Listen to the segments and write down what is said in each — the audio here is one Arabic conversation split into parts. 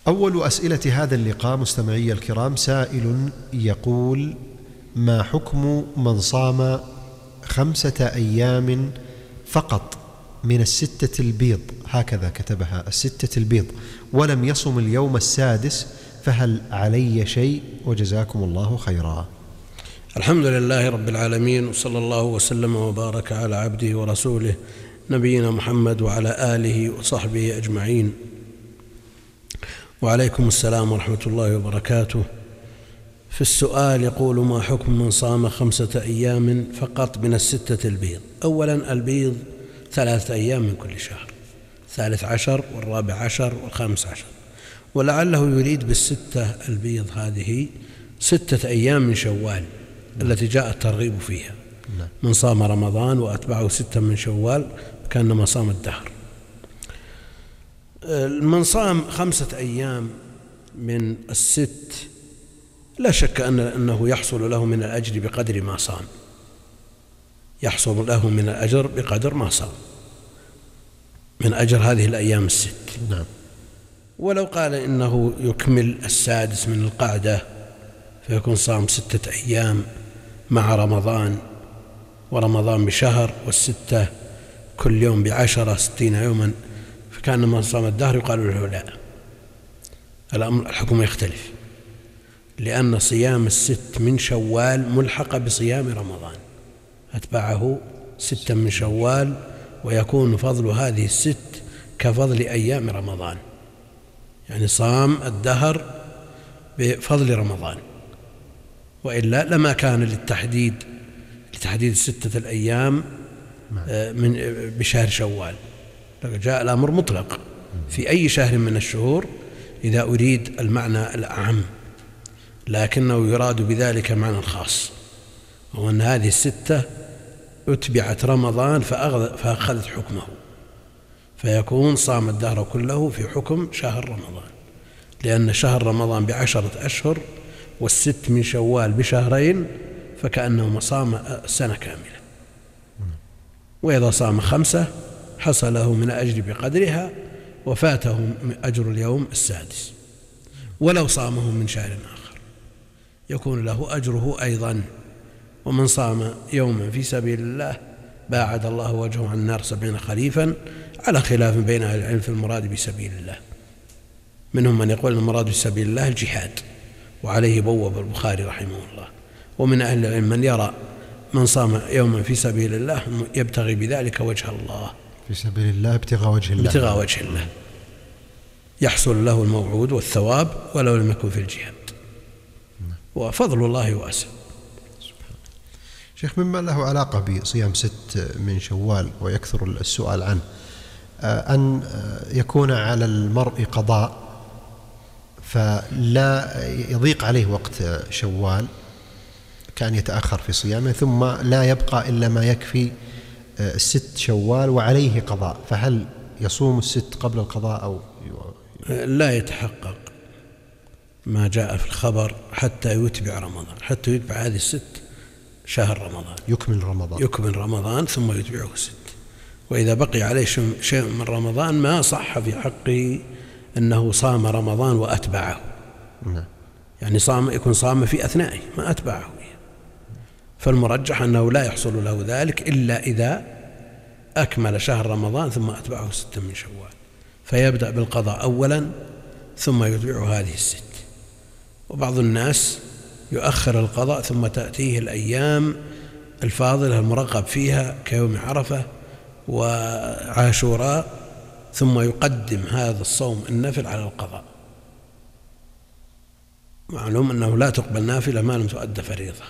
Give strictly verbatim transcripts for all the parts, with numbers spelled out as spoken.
أول أسئلة هذا اللقاء مستمعي الكرام، سائل يقول: ما حكم من صام خمسة أيام فقط من الستة البيض، هكذا كتبها الستة البيض، ولم يصم اليوم السادس، فهل علي شيء؟ وجزاكم الله خيرا. الحمد لله رب العالمين، وصلى الله وسلم وبارك على عبده ورسوله نبينا محمد وعلى آله وصحبه أجمعين. وعليكم السلام ورحمة الله وبركاته. في السؤال يقول: ما حكم من صام خمسة أيام فقط من الستة البيض؟ أولا، البيض ثلاثة أيام من كل شهر، الثالث عشر والرابع عشر والخامس عشر، ولعله يريد بالستة البيض هذه ستة أيام من شوال التي جاء الترغيب فيها. من صام رمضان وأتبعه ستة من شوال كأنما صام الدهر. من صام خمسة أيام من الست لا شك أن أنه يحصل له من الأجر بقدر ما صام، يحصل له من الأجر بقدر ما صام من أجر هذه الأيام الست. نعم. ولو قال إنه يكمل السادس من القعدة فيكون صام ستة أيام مع رمضان، ورمضان بشهر والستة كل يوم بعشرة ستين يوما، فكان من صام الدهر يقال له لا، الأمر الحكم يختلف، لأن صيام الست من شوال ملحقة بصيام رمضان، أتبعه ستة من شوال، ويكون فضل هذه الست كفضل أيام رمضان، يعني صام الدهر بفضل رمضان، وإلا لما كان للتحديد لتحديد ستة الأيام من بشهر شوال، جاء الأمر مطلق في أي شهر من الشهور إذا أريد المعنى الأعم، لكنه يراد بذلك معنى الخاص، وهو أن هذه الستة أتبعت رمضان فأخذت حكمه، فيكون صام الدهر كله في حكم شهر رمضان، لأن شهر رمضان بعشرة أشهر والست من شوال بشهرين، فكأنه صام سنة كاملة. وإذا صام خمسة حصل له من الأجر بقدرها وفاته أجر اليوم السادس. ولو صامه من شهر آخر يكون له أجره أيضا. ومن صام يوما في سبيل الله باعد الله وجهه عن النار سبعين خريفا، على خلاف بين أهل العلم في المراد بسبيل الله. منهم من يقول المراد بسبيل الله الجهاد، وعليه بوب البخاري رحمه الله. ومن أهل العلم من يرى من صام يوما في سبيل الله يبتغي بذلك وجه الله، في سبيل الله ابتغاء وجه الله، ابتغاء وجه الله يحصل له الموعود والثواب ولو لم يكن في الجهاد، وفضل الله واسع. شيخ، مما له علاقة بصيام ست من شوال ويكثر السؤال عنه، أن يكون على المرء قضاء فلا يضيق عليه وقت شوال، كان يتأخر في صيامه، ثم لا يبقى إلا ما يكفي الست شوال وعليه قضاء، فهل يصوم الست قبل القضاء أو لا يتحقق ما جاء في الخبر حتى يتبع رمضان، حتى يتبع هذه الست شهر رمضان، يكمل رمضان يكمل رمضان ثم يتبعه ست. وإذا بقي عليه شيء من رمضان ما صح في حقه أنه صام رمضان وأتبعه. نعم. يعني صام يكون صام في أثنائه ما أتبعه، فالمرجح أنه لا يحصل له ذلك إلا إذا أكمل شهر رمضان ثم أتبعه ستة من شوال، فيبدأ بالقضاء أولا ثم يتبعه هذه الست. وبعض الناس يؤخر القضاء ثم تأتيه الأيام الفاضلة المرغب فيها كيوم عرفة وعاشوراء، ثم يقدم هذا الصوم النفل على القضاء. معلوم أنه لا تقبل نافلة ما لم تؤد فريضة،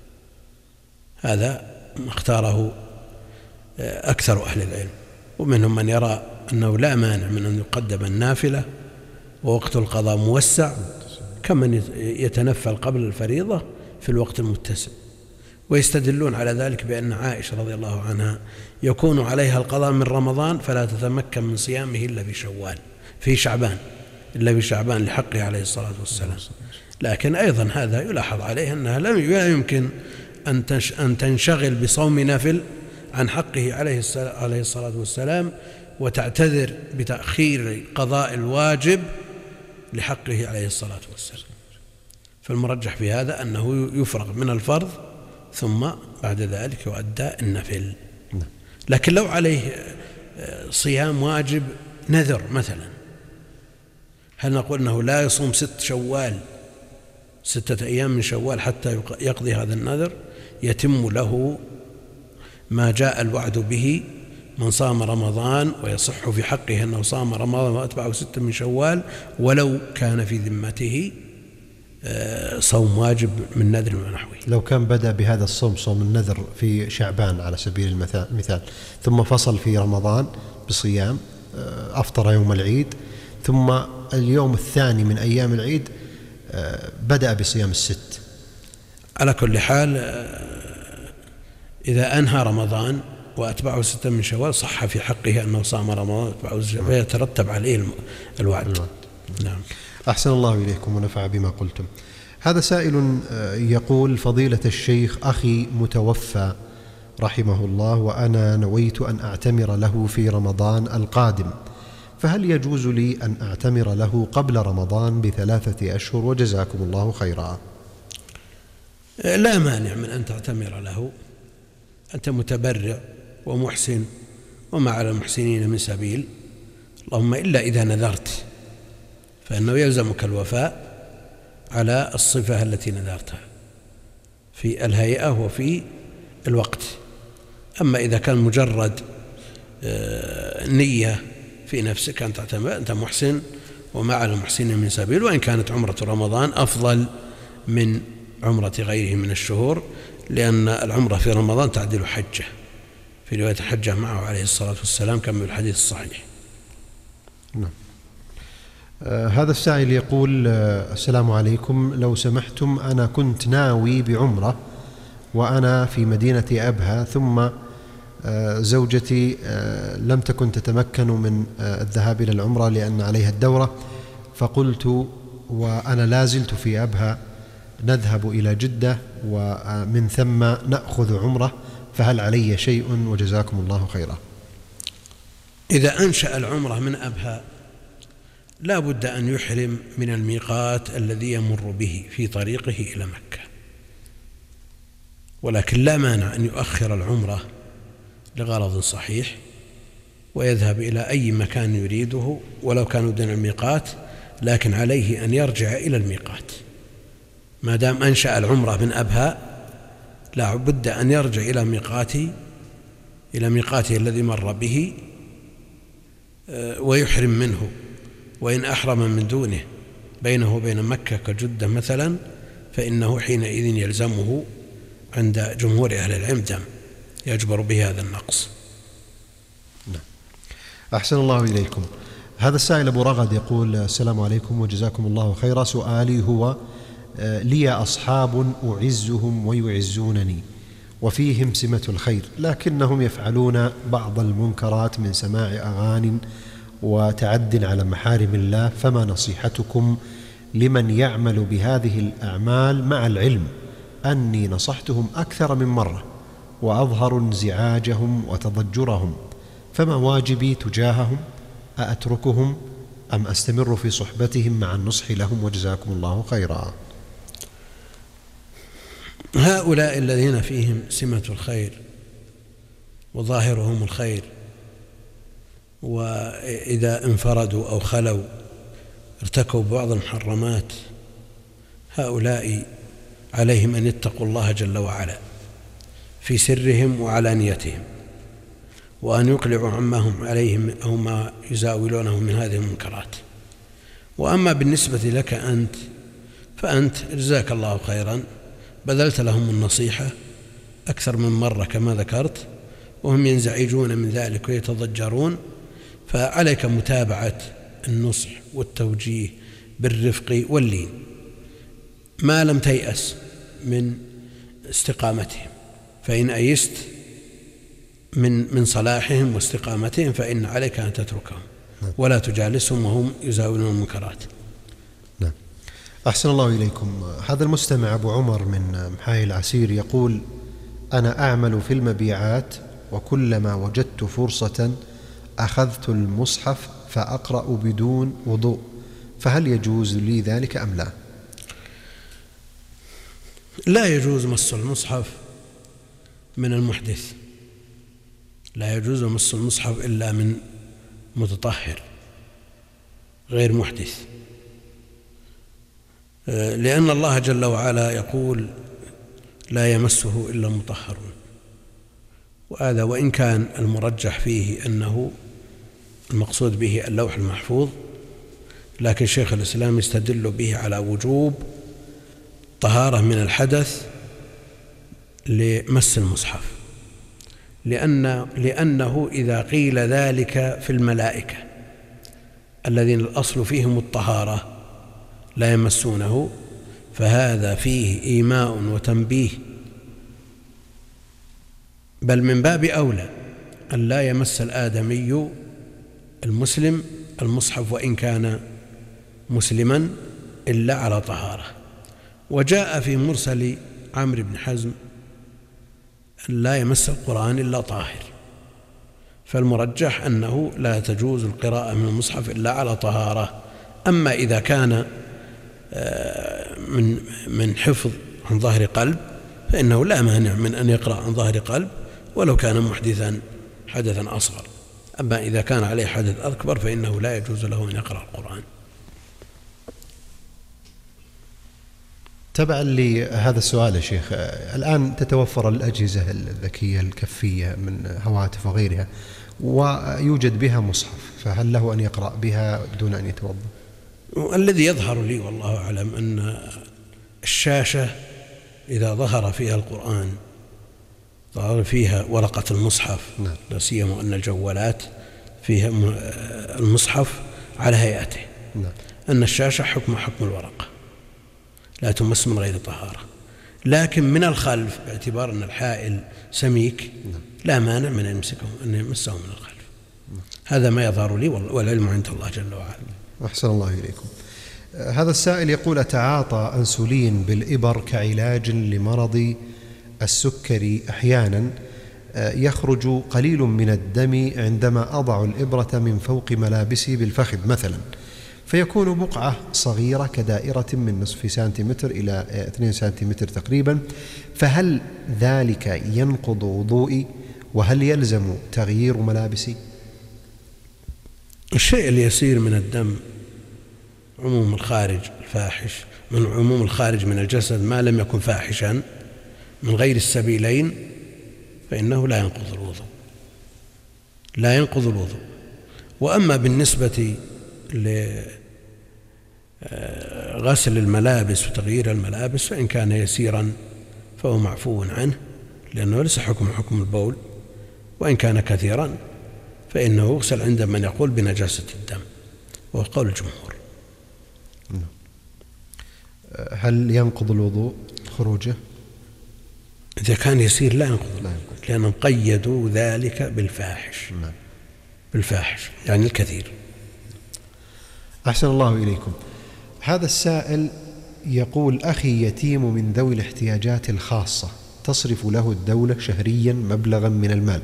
هذا اختاره أكثر أهل العلم. ومنهم من يرى أنه لا مانع من أن يقدم النافلة ووقت القضاء موسع، كمن يتنفل قبل الفريضة في الوقت المتسع. ويستدلون على ذلك بأن عائشة رضي الله عنها يكون عليها القضاء من رمضان فلا تتمكن من صيامه إلا في شوال في شعبان إلا في شعبان لحقه عليه الصلاة والسلام. لكن أيضا هذا يلاحظ عليه أنها لا يمكن أن تنشغل بصوم نافل عن حقه عليه الصلاة والسلام وتعتذر بتأخير قضاء الواجب لحقه عليه الصلاة والسلام. فالمرجح في هذا أنه يفرغ من الفرض ثم بعد ذلك يؤدى النفل. لكن لو عليه صيام واجب نذر مثلا، هل نقول أنه لا يصوم ست شوال ستة أيام من شوال حتى يقضي هذا النذر؟ يتم له ما جاء الوعد به: من صام رمضان ويصح في حقه أنه صام رمضان وأتبعه ستة من شوال ولو كان في ذمته صوم واجب من نذر ونحوه. لو كان بدأ بهذا الصوم، صوم النذر، في شعبان على سبيل المثال، ثم فصل في رمضان بصيام، أفطر يوم العيد، ثم اليوم الثاني من أيام العيد بدأ بصيام الست. على كل حال إذا أنهى رمضان وأتبعه ستة من شوال صح في حقه أنه صام رمضان وأتبعه ستة، فيترتب عليه الوعد. نعم. أحسن الله إليكم ونفع بما قلتم. هذا سائل يقول: فضيلة الشيخ، أخي متوفى رحمه الله وأنا نويت أن أعتمر له في رمضان القادم، فهل يجوز لي أن أعتمر له قبل رمضان بثلاثة أشهر؟ وجزاكم الله خيرا. لا مانع من أن تعتمر له، أنت متبرع ومحسن وما على المحسنين من سبيل، اللهم إلا إذا نذرت فإنه يلزمك الوفاء على الصفة التي نذرتها في الهيئة وفي الوقت. أما إذا كان مجرد نية في نفسك أن تعتمر، أنت محسن وما على المحسنين من سبيل، وإن كانت عمرة رمضان أفضل من عمرة غيره من الشهور، لأن العمرة في رمضان تعدل حجة، في رواية حجة معه عليه الصلاة والسلام كما في الحديث الصحيح. نعم. آه هذا السائل يقول: آه السلام عليكم، لو سمحتم، أنا كنت ناوي بعمرة وأنا في مدينة أبها، ثم آه زوجتي آه لم تكن تتمكن من آه الذهاب إلى العمرة لأن عليها الدورة، فقلت وأنا لازلت في أبها نذهب إلى جدة ومن ثم نأخذ عمرة، فهل علي شيء؟ وجزاكم الله خيرا. إذا أنشأ العمرة من أبها لا بد أن يحرم من الميقات الذي يمر به في طريقه إلى مكة، ولكن لا مانع أن يؤخر العمرة لغرض صحيح ويذهب إلى أي مكان يريده ولو كانوا دون الميقات، لكن عليه أن يرجع إلى الميقات. ما دام أنشأ العمرة من أبها لا بد أن يرجع إلى ميقاته إلى ميقاته الذي مر به ويحرم منه، وإن أحرم من دونه بينه وبين مكة كجدة مثلا فإنه حينئذ يلزمه عند جمهور أهل العلم دم يجبر به هذا النقص. نعم. أحسن الله إليكم. هذا السائل أبو رغد يقول: السلام عليكم وجزاكم الله خيرا، سؤالي هو: لي أصحاب أعزهم ويعزونني وفيهم سمة الخير، لكنهم يفعلون بعض المنكرات من سماع أغاني وتعد على محارم الله، فما نصيحتكم لمن يعمل بهذه الأعمال مع العلم أني نصحتهم أكثر من مرة وأظهر انزعاجهم وتضجرهم، فما واجبي تجاههم؟ أأتركهم أم أستمر في صحبتهم مع النصح لهم؟ وجزاكم الله خيرا. هؤلاء الذين فيهم سمة الخير وظاهرهم الخير، وإذا انفردوا أو خلوا ارتكبوا بعض المحرمات، هؤلاء عليهم أن يتقوا الله جل وعلا في سرهم وعلانيتهم، وأن يقلعوا عما هم عليهم أو ما يزاولونه من هذه المنكرات. وأما بالنسبة لك أنت فأنت جزاك الله خيرا بذلت لهم النصيحة أكثر من مرة كما ذكرت، وهم ينزعجون من ذلك ويتضجرون، فعليك متابعة النصح والتوجيه بالرفق واللين ما لم تيأس من استقامتهم، فإن أيست من من صلاحهم واستقامتهم فإن عليك أن تتركهم ولا تجالسهم وهم يزاولون المنكرات. نعم. أحسن الله إليكم. هذا المستمع أبو عمر من محاي العسير يقول: أنا أعمل في المبيعات، وكلما وجدت فرصة أخذت المصحف فأقرأ بدون وضوء، فهل يجوز لي ذلك أم لا؟ لا يجوز مس المصحف من المحدث، لا يجوز مس المصحف إلا من متطهر غير محدث، لأن الله جل وعلا يقول لا يمسه إلا المطهرون، وهذا وإن كان المرجح فيه أنه المقصود به اللوح المحفوظ، لكن شيخ الإسلام يستدل به على وجوب طهارة من الحدث لمس المصحف، لأن لأنه إذا قيل ذلك في الملائكة الذين الأصل فيهم الطهارة لا يمسونه، فهذا فيه إيماء وتنبيه، بل من باب أولى أن لا يمس الآدمي المسلم المصحف وإن كان مسلما إلا على طهارة. وجاء في مرسل عمرو بن حزم أن لا يمس القرآن إلا طاهر، فالمرجح أنه لا تجوز القراءة من المصحف إلا على طهارة. أما إذا كان من من حفظ عن ظهر قلب فإنه لا مانع من أن يقرأ عن ظهر قلب ولو كان محدثا حدثا أصغر. أما إذا كان عليه حدث أكبر فإنه لا يجوز له أن يقرأ القرآن. تبعا لهذا السؤال يا شيخ، الآن تتوفر الأجهزة الذكية الكفية من هواتف وغيرها ويوجد بها مصحف، فهل له أن يقرأ بها دون أن يتوضأ؟ الذي يظهر لي والله أعلم أن الشاشة إذا ظهر فيها القرآن ظهر فيها ورقة المصحف، نعم. لا سيما أن الجوالات فيها المصحف على هيئته، نعم. أن الشاشة حكم حكم الورقة لا تمس من غير طهارة، لكن من الخلف باعتبار أن الحائل سميك لا مانع من أن يمسكه أن يمسه من الخلف. هذا ما يظهر لي والعلم عند الله جل وعلا. أحسن الله إليكم. هذا السائل يقول: أتعاطى أنسولين بالإبر كعلاج لمرض السكري أحيانا يخرج قليل من الدم عندما أضع الإبرة من فوق ملابسي بالفخذ مثلا، فيكون بقعة صغيرة كدائرة من نصف سنتيمتر إلى اثنين سنتيمتر تقريبا، فهل ذلك ينقض وضوئي؟ وهل يلزم تغيير ملابسي؟ الشيء اليسير من الدم عموم الخارج الفاحش من عموم الخارج من الجسد ما لم يكن فاحشا من غير السبيلين فإنه لا ينقض الوضوء، لا ينقض الوضوء. وأما بالنسبة لغسل الملابس وتغيير الملابس فإن كان يسيرا فهو معفو عنه، لأنه ليس حكم حكم البول، وإن كان كثيرا فإنه يغسل عند من يقول بنجاسة الدم، وهو قول الجمهور. هل ينقض الوضوء خروجه؟ إذا كان يسير لا ينقض، لأنهم قيدوا ذلك بالفاحش، بالفاحش يعني الكثير. أحسن الله إليكم. هذا السائل يقول: أخي يتيم من ذوي الاحتياجات الخاصة تصرف له الدولة شهريا مبلغا من المال،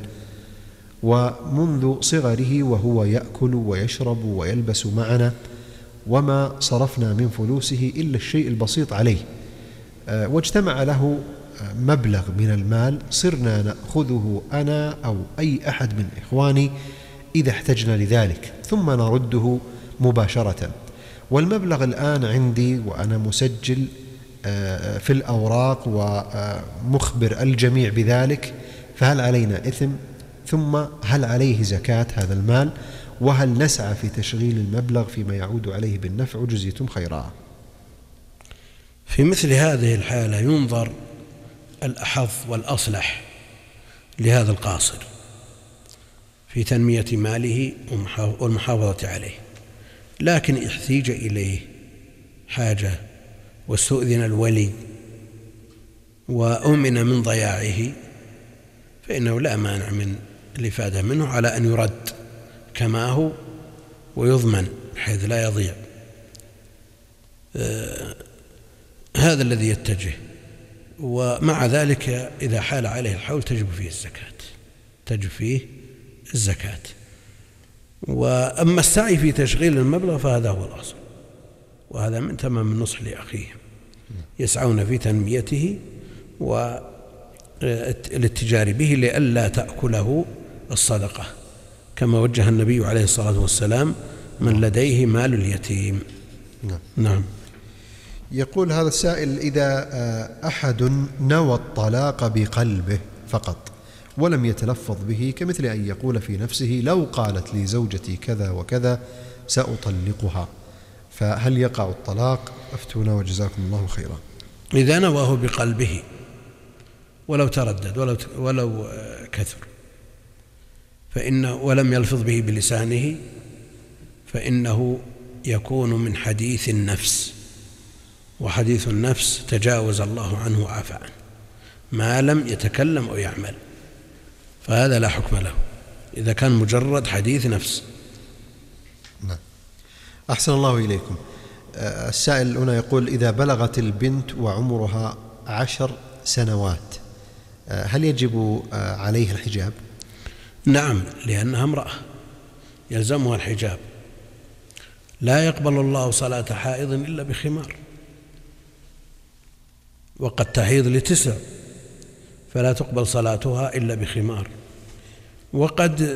ومنذ صغره وهو يأكل ويشرب ويلبس معنا، وما صرفنا من فلوسه إلا الشيء البسيط عليه، واجتمع له مبلغ من المال صرنا نأخذه أنا أو أي أحد من إخواني إذا احتجنا لذلك ثم نرده مباشرة، والمبلغ الآن عندي وأنا مسجل في الأوراق ومخبر الجميع بذلك، فهل علينا إثم؟ ثم هل عليه زكاة هذا المال؟ وهل نسعى في تشغيل المبلغ فيما يعود عليه بالنفع؟ وجزيتم خيرا. في مثل هذه الحالة ينظر الأحظ والأصلح لهذا القاصر في تنمية ماله والمحافظة عليه، لكن احتيج إليه حاجة واستؤذن الولي وأمن من ضياعه فإنه لا مانع من الإفادة منه على أن يرد كما هو ويضمن حيث لا يضيع. آه هذا الذي يتجه. ومع ذلك إذا حال عليه الحول تجب فيه الزكاة، تجب فيه الزكاة. وأما السعي في تشغيل المبلغ فهذا هو الأصل. وهذا من تمام النصح لأخيهم، يسعون في تنميته والاتجار به لئلا تأكله الصدقة، كما وجه النبي عليه الصلاة والسلام: من لديه مال اليتيم. نعم. نعم. يقول هذا السائل: إذا أحد نوى الطلاق بقلبه فقط ولم يتلفظ به، كمثل أن يقول في نفسه: لو قالت لي زوجتي كذا وكذا سأطلقها، فهل يقع الطلاق؟ أفتونا وجزاكم الله خيرا. إذا نواه بقلبه ولو تردد ولو ولو كثر فإنه ولم يلفظ به بلسانه، فإنه يكون من حديث النفس، وحديث النفس تجاوز الله عنه وعفى عنه ما لم يتكلم أو يعمل، فهذا لا حكم له إذا كان مجرد حديث نفس. نعم. أحسن الله إليكم. السائل هنا يقول: إذا بلغت البنت وعمرها عشر سنوات هل يجب عليها الحجاب؟ نعم، لأنها امرأة يلزمها الحجاب. لا يقبل الله صلاة حائض إلا بخمار، وقد تحيض لتسع فلا تقبل صلاتها إلا بخمار، وقد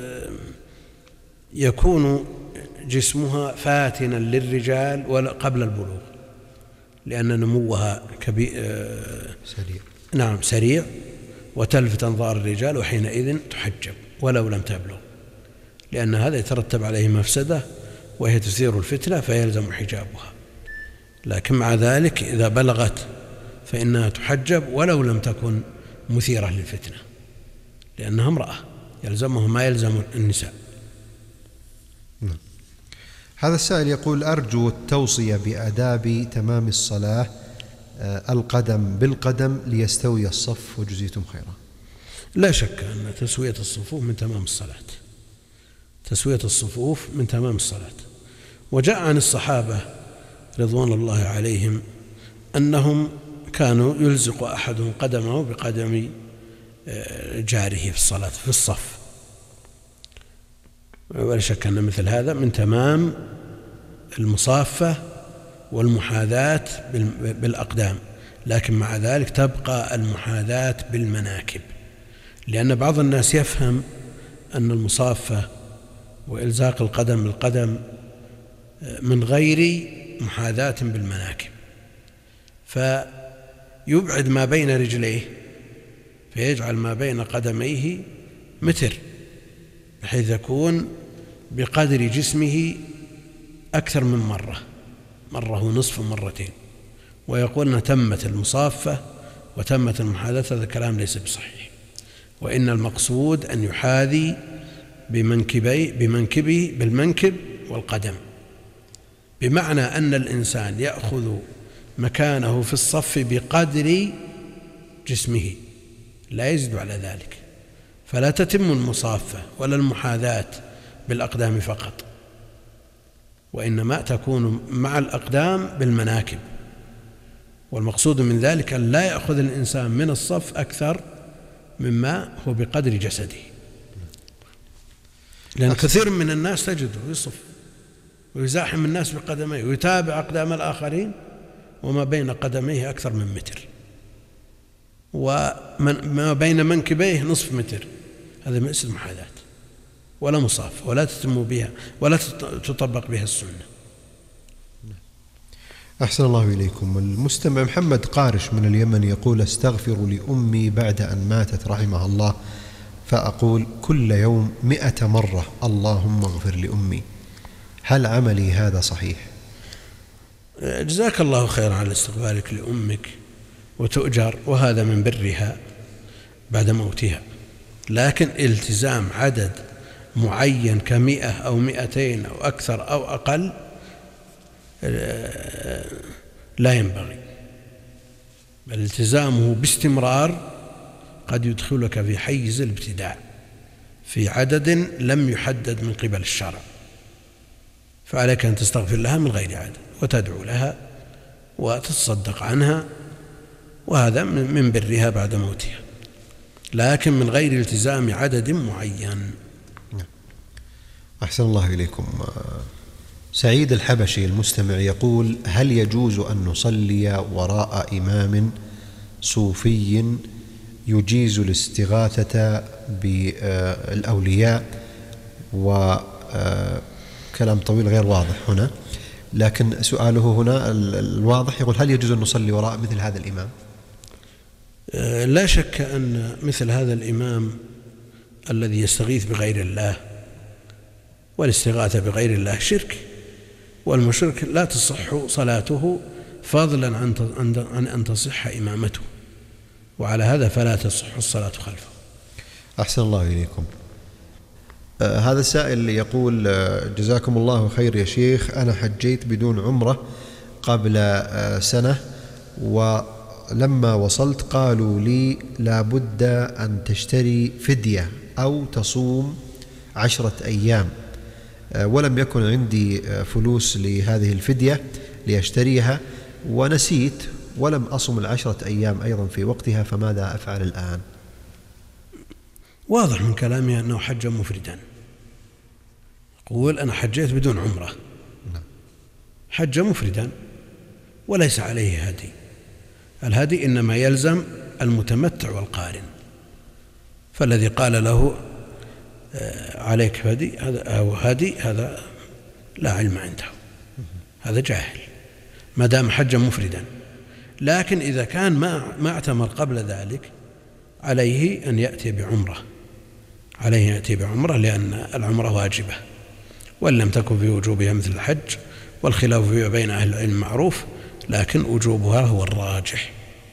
يكون جسمها فاتنا للرجال قبل البلوغ لأن نموها كبير سريع. نعم سريع، وتلفت أنظار الرجال، وحينئذ تحجب ولو لم تبلغ، لأن هذا يترتب عليه مفسدة وهي تثير الفتنة فيلزم حجابها. لكن مع ذلك إذا بلغت فإنها تحجب ولو لم تكن مثيرة للفتنة، لأنها امرأة يلزمه ما يلزم النساء. نعم. هذا السائل يقول: أرجو التوصية بآداب تمام الصلاة القدم بالقدم ليستوي الصف وجزيتم خيرا. لا شك أن تسوية الصفوف من تمام الصلاة، تسوية الصفوف من تمام الصلاة. وجاء عن الصحابة رضوان الله عليهم أنهم كانوا يلزق أحدهم قدمه بقدم جاره في الصلاة في الصف، ولا شك أن مثل هذا من تمام المصافة والمحاذاة بالأقدام، لكن مع ذلك تبقى المحاذاة بالمناكب، لأن بعض الناس يفهم أن المصافة وإلزاق القدم بالقدم من غير محاذاة بالمناكب، فيبعد ما بين رجليه فيجعل ما بين قدميه متر، بحيث يكون بقدر جسمه أكثر من مرة، مرة ونصف مرتين، ويقول أنها تمت المصافة وتمت المحاذاة. هذا الكلام ليس بصحيح، وإن المقصود أن يحاذي بمنكبي بمنكبه بالمنكب والقدم، بمعنى أن الإنسان يأخذ مكانه في الصف بقدر جسمه لا يزيد على ذلك، فلا تتم المصافة ولا المحاذاة بالأقدام فقط، وإنما تكون مع الأقدام بالمناكب، والمقصود من ذلك أن لا يأخذ الإنسان من الصف أكثر مما هو بقدر جسده، لأن كثير من الناس تجده يصف ويزاحم الناس بقدميه ويتابع أقدام الآخرين وما بين قدميه أكثر من متر، وما بين منكبيه نصف متر، هذا ليس محاذاة ولا مصافة ولا تتم بها ولا تطبق بها السنة. أحسن الله إليكم. المستمع محمد قارش من اليمن يقول: استغفر لأمي بعد أن ماتت رحمها الله، فأقول كل يوم مئة مرة اللهم اغفر لأمي، هل عملي هذا صحيح؟ جزاك الله خيرا على استغفارك لأمك وتؤجر، وهذا من برها بعد موتها، لكن التزام عدد معين كمئة أو مئتين أو أكثر أو أقل لا ينبغي، بل التزامه باستمرار قد يدخلك في حيز الابتداع في عدد لم يحدد من قبل الشرع، فعليك أن تستغفر لها من غير عدد وتدعو لها وتتصدق عنها، وهذا من برها بعد موتها، لكن من غير التزام عدد معين. أحسن الله إليكم. سعيد الحبشي المستمع يقول: هل يجوز أن نصلي وراء إمام صوفي يجيز الاستغاثة بالأولياء؟ وكلام طويل غير واضح هنا، لكن سؤاله هنا الواضح يقول: هل يجوز أن نصلي وراء مثل هذا الإمام؟ لا شك أن مثل هذا الإمام الذي يستغيث بغير الله، والاستغاثة بغير الله شرك، والمشرك لا تصح صلاته فضلا عن أن تصح إمامته، وعلى هذا فلا تصح الصلاة خلفه. أحسن الله إليكم. آه هذا السائل يقول: آه جزاكم الله خير يا شيخ، أنا حجيت بدون عمرة قبل آه سنة، ولما وصلت قالوا لي لا بد أن تشتري فدية أو تصوم عشرة أيام، آه ولم يكن عندي آه فلوس لهذه الفدية لأشتريها، ونسيت ولم أصم العشرة أيام أيضا في وقتها، فماذا أفعل الآن؟ واضح من كلامي أنه حج مفردا. يقول: أنا حجيت بدون عمرة، حج مفردا وليس عليه هدي. الهدي إنما يلزم المتمتع والقارن، فالذي قال له عليك هدي أو هدي هذا لا علم عنده، هذا جاهل ما دام حج مفردا. لكن إذا كان ما ما اعتمر قبل ذلك عليه أن يأتي بعمرة، عليه يأتي بعمرة لأن العمرة واجبة، وإن لم تكن في وجوبها مثل الحج، والخلاف فيها بين أهل العلم معروف، لكن وجوبها هو الراجح.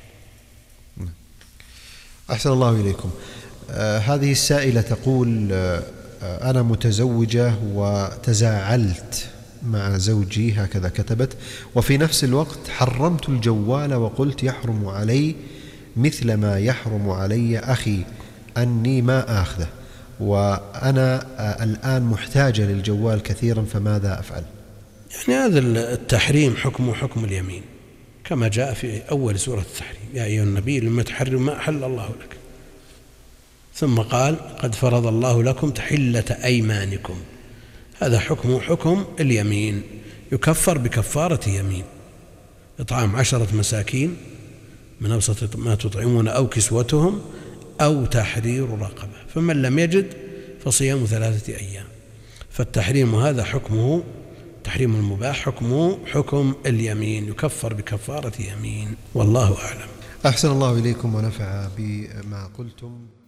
أحسن الله إليكم. آه هذه السائلة تقول: آه أنا متزوجة وتزاعلت مع زوجي، هكذا كتبت، وفي نفس الوقت حرمت الجوال وقلت يحرم علي مثل ما يحرم علي أخي أني ما آخذه، وأنا الآن محتاجة للجوال كثيرا، فماذا أفعل؟ يعني هذا التحريم حكمه حكم اليمين، كما جاء في أول سورة التحريم: يا أيها النبي لما تحرم ما أحل الله لك، ثم قال: قد فرض الله لكم تحلة أيمانكم. هذا حكمه حكم اليمين، يكفر بكفارة يمين: إطعام عشرة مساكين من أوسط ما تطعمون أو كسوتهم أو تحرير رقبة، فمن لم يجد فصيام ثلاثة أيام. فالتحريم هذا حكمه تحريم المباح، حكمه حكم اليمين، يكفر بكفارة يمين، والله أعلم. أحسن الله إليكم ونفع بما قلتم.